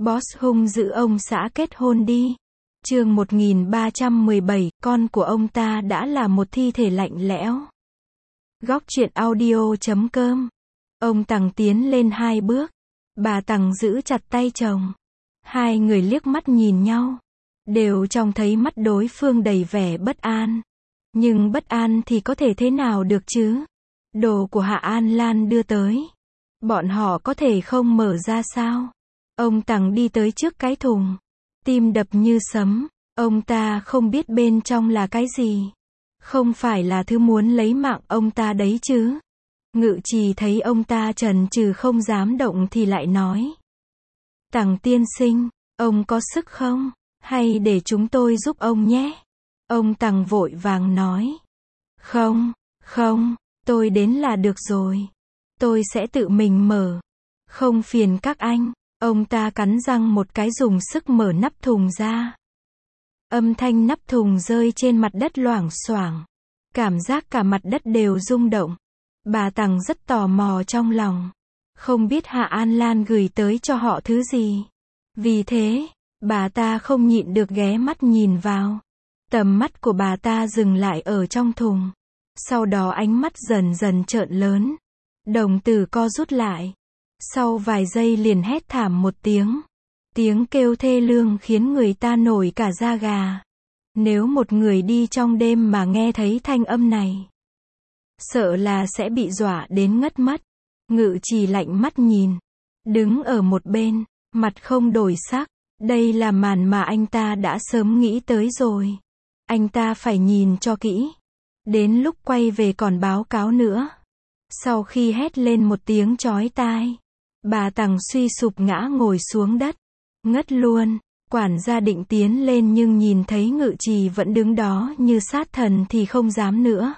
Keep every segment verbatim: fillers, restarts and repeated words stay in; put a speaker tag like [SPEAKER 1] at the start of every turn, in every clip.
[SPEAKER 1] Boss hung dữ ông xã kết hôn đi. Chương một nghìn ba trăm mười bảy, con của ông ta đã là một thi thể lạnh lẽo. Góc truyện audio chấm com. Ông Tằng tiến lên hai bước. Bà Tằng giữ chặt tay chồng. Hai người liếc mắt nhìn nhau. Đều trông thấy mắt đối phương đầy vẻ bất an. Nhưng bất an thì có thể thế nào được chứ? Đồ của Hạ An Lan đưa tới. Bọn họ có thể không mở ra sao? Ông Tằng đi tới trước cái thùng. Tim đập như sấm. Ông ta không biết bên trong là cái gì. Không phải là thứ muốn lấy mạng ông ta đấy chứ. Ngự trì thấy ông ta chần chừ không dám động thì lại nói. Tằng tiên sinh, ông có sức không? Hay để chúng tôi giúp ông nhé? Ông Tằng vội vàng nói. Không, không, tôi đến là được rồi. Tôi sẽ tự mình mở. Không phiền các anh. Ông ta cắn răng một cái dùng sức mở nắp thùng ra. Âm thanh nắp thùng rơi trên mặt đất loảng xoảng. Cảm giác cả mặt đất đều rung động. Bà Tằng rất tò mò trong lòng. Không biết Hạ An Lan gửi tới cho họ thứ gì. Vì thế, bà ta không nhịn được ghé mắt nhìn vào. Tầm mắt của bà ta dừng lại ở trong thùng. Sau đó ánh mắt dần dần trợn lớn. Đồng tử co rút lại. Sau vài giây liền hét thảm một tiếng. Tiếng kêu thê lương khiến người ta nổi cả da gà. Nếu một người đi trong đêm mà nghe thấy thanh âm này, sợ là sẽ bị dọa đến ngất mất. Ngự trì lạnh mắt nhìn. Đứng ở một bên, mặt không đổi sắc. Đây là màn mà anh ta đã sớm nghĩ tới rồi. Anh ta phải nhìn cho kỹ. Đến lúc quay về còn báo cáo nữa. Sau khi hét lên một tiếng chói tai, bà Tằng suy sụp ngã ngồi xuống đất. Ngất luôn. Quản gia định tiến lên nhưng nhìn thấy ngự trì vẫn đứng đó như sát thần thì không dám nữa.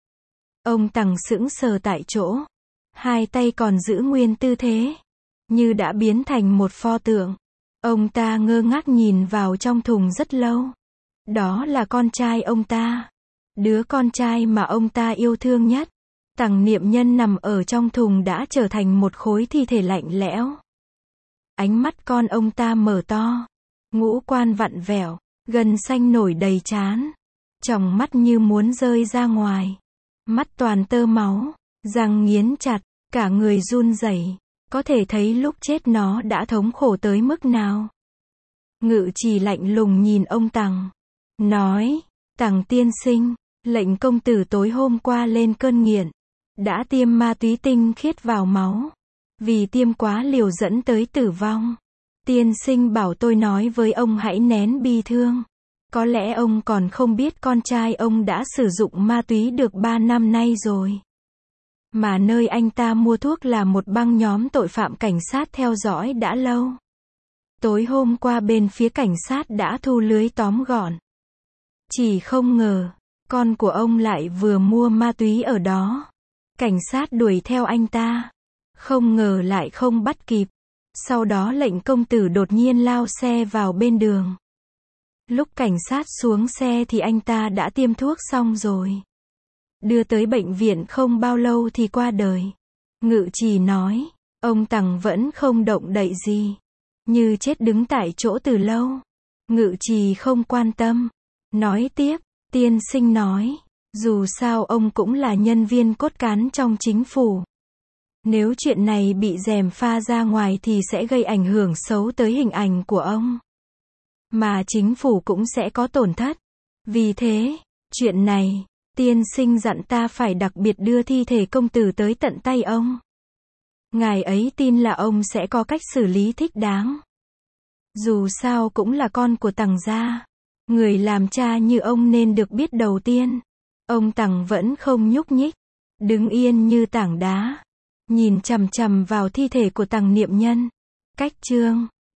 [SPEAKER 1] Ông Tằng sững sờ tại chỗ. Hai tay còn giữ nguyên tư thế. Như đã biến thành một pho tượng. Ông ta ngơ ngác nhìn vào trong thùng rất lâu. Đó là con trai ông ta. Đứa con trai mà ông ta yêu thương nhất. Tằng Niệm Nhân nằm ở trong thùng đã trở thành một khối thi thể lạnh lẽo. Ánh mắt con ông ta mở to. Ngũ quan vặn vẹo. Gân xanh nổi đầy trán. Tròng mắt như muốn rơi ra ngoài. Mắt toàn tơ máu. Răng nghiến chặt. Cả người run rẩy. Có thể thấy lúc chết nó đã thống khổ tới mức nào. Ngự trì lạnh lùng nhìn ông Tằng. Nói. Tằng tiên sinh. Lệnh công tử tối hôm qua lên cơn nghiện. Đã tiêm ma túy tinh khiết vào máu. Vì tiêm quá liều dẫn tới tử vong. Tiên sinh bảo tôi nói với ông hãy nén bi thương. Có lẽ ông còn không biết con trai ông đã sử dụng ma túy được ba năm nay rồi. Mà nơi anh ta mua thuốc là một băng nhóm tội phạm cảnh sát theo dõi đã lâu. Tối hôm qua bên phía cảnh sát đã thu lưới tóm gọn. Chỉ không ngờ, con của ông lại vừa mua ma túy ở đó. Cảnh sát đuổi theo anh ta. Không ngờ lại không bắt kịp. Sau đó lệnh công tử đột nhiên lao xe vào bên đường. Lúc cảnh sát xuống xe thì anh ta đã tiêm thuốc xong rồi. Đưa tới bệnh viện không bao lâu thì qua đời. Ngự trì nói. Ông Tằng vẫn không động đậy gì. Như chết đứng tại chỗ từ lâu. Ngự trì không quan tâm. Nói tiếp. Tiên sinh nói. Dù sao ông cũng là nhân viên cốt cán trong chính phủ. Nếu chuyện này bị gièm pha ra ngoài thì sẽ gây ảnh hưởng xấu tới hình ảnh của ông. Mà chính phủ cũng sẽ có tổn thất. Vì thế, chuyện này, tiên sinh dặn ta phải đặc biệt đưa thi thể công tử tới tận tay ông. Ngài ấy tin là ông sẽ có cách xử lý thích đáng. Dù sao cũng là con của Tằng gia. Người làm cha như ông nên được biết đầu tiên. Ông Tằng vẫn không nhúc nhích. Đứng yên như tảng đá. Nhìn chằm chằm vào thi thể của Tằng Niệm Nhân. Cách chương